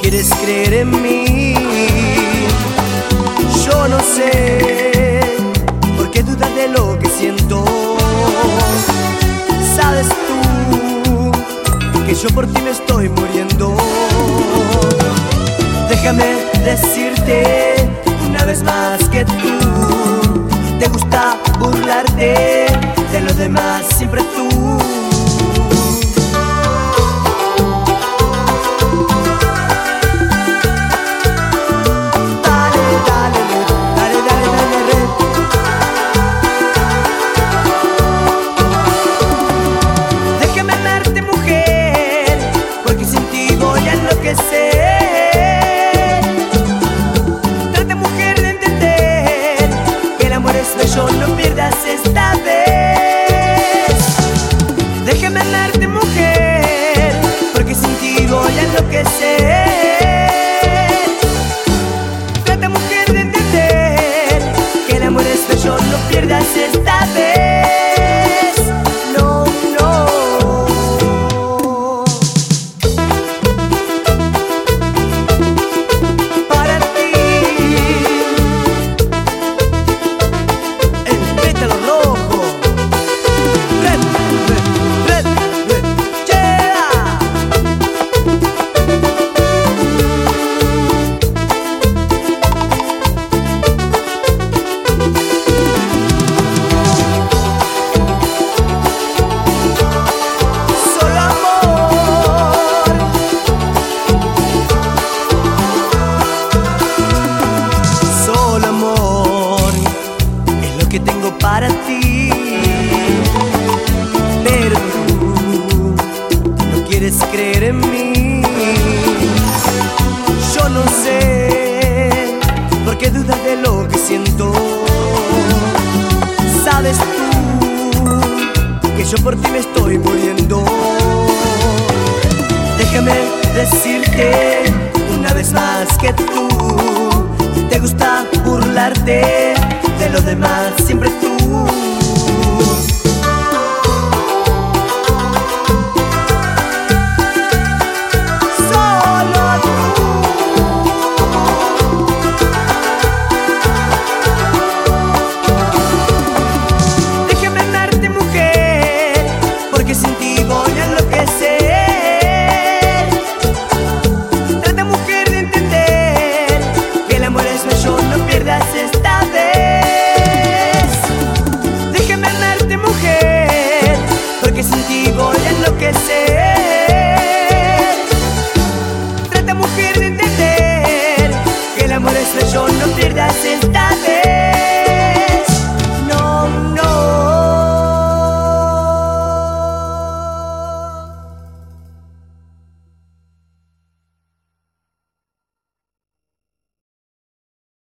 quieres creer en mí. Yo no sé por qué dudas de lo que siento. Sabes tú que yo por ti me estoy muriendo. Déjame decirte una vez más que tú te gusta burlarte de los demás, siempre tú. Yo no pierdas esta vez. Déjame amarte, mujer, porque sin ti voy a enloquecer. Trata, mujer, de entender que el amor es bello, no pierdas esta vez. No, no. Para ti tengo para ti, pero tú no quieres creer en mí. Yo no sé por qué dudas de lo que siento. Sabes tú que yo por ti me estoy muriendo. Déjame decirte una vez más que tú te gusta burlarte de los demás,